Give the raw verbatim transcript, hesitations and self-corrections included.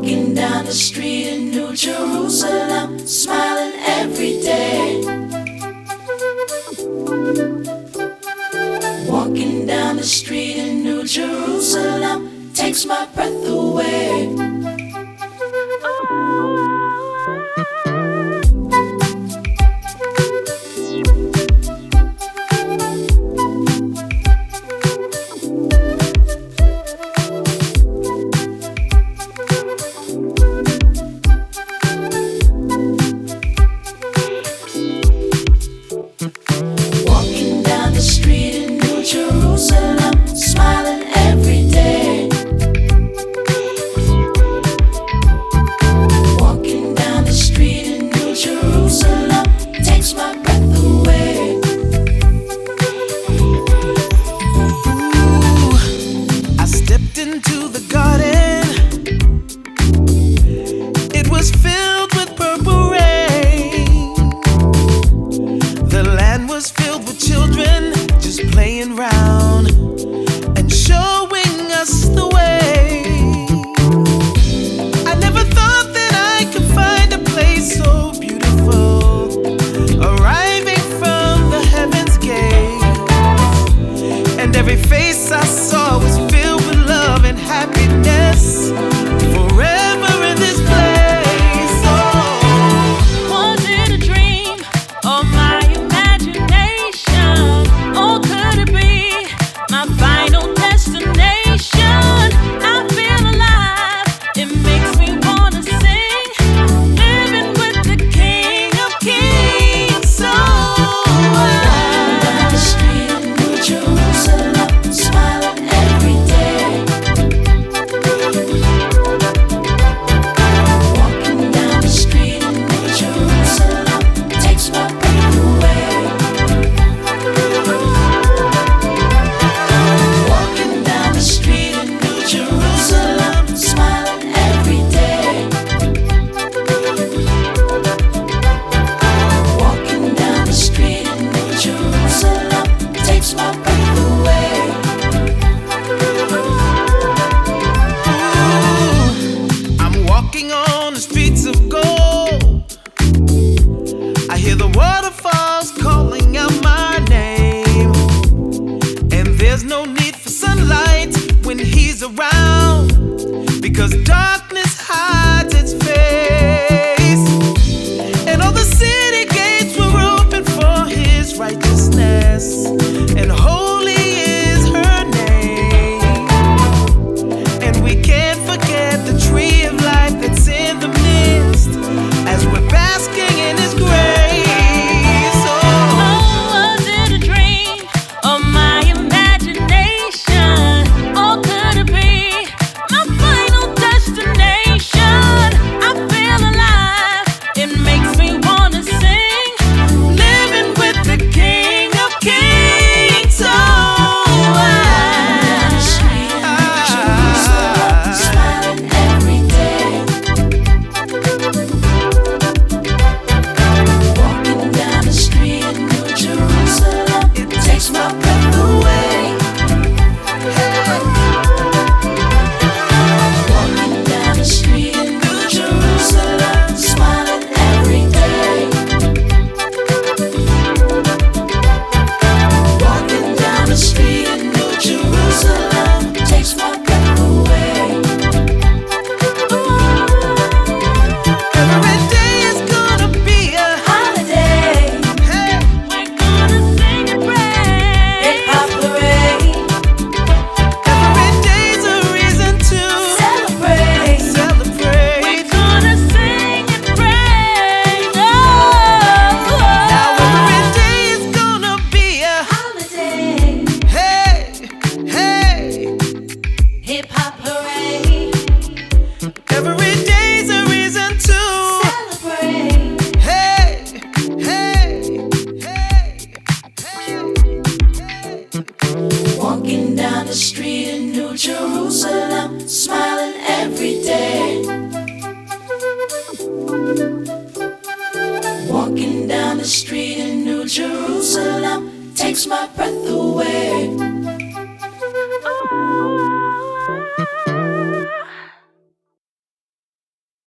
Walking down the street in New Jerusalem, smiling every day. Walking down the street in New Jerusalem takes my breath away. Walking down the street in New Jerusalem, smiling every day. Walking down the street in New Jerusalem takes my breath away. Ooh, I stepped into the garden. It was filled with purple rain. The land was filled with children just playing round and showing us the way. I never thought that I could find a place so beautiful, arriving from the heaven's gate. And every face I saw was filled with love and happiness, forever in this place. Oh, was it a dream or my imagination? Or could it be my final destination? I feel alive, it makes me wanna sing, living with the King of Kings. So Walking down the street in New Jerusalem, smiling every day. Walking down the street in New Jerusalem takes my breath away. Walking down the street in New Jerusalem, smiling every day. Walking down the street in New Jerusalem takes my breath away. Ooh, I'm walking on the streets of gold. I hear the waterfalls calling out my name. And there's no need for sunlight when he's around, because darkness hides its face. And all the city gates were open for his righteousness, and holy is her name. And we can't forget the tree of life that's in the midst as we're basking in his grace. Oh, oh, was it a dream or my imagination? Or could it be my final destination? I feel alive, it makes me wanna sing, living with the King of Kings. So Down the street in New Jerusalem, smiling every day. Walking down the street in New Jerusalem, it takes my breath away. Walking down the street in New Jerusalem, smiling every day. Walking down the street in New Jerusalem takes my breath away. every day is gonna be a Holiday, hey. we're gonna sing and pray. hip hop parade, Every day's a reason to celebrate. We're celebrate. gonna sing and pray. Oh, Now every day is gonna be a Holiday, hey, hey. hip hop parade, Every day's a reason to celebrate. hey, hey, hey, hey, hey. Walking down the street in New Jerusalem, smiling every day. Walking down the street in New Jerusalem takes my breath away.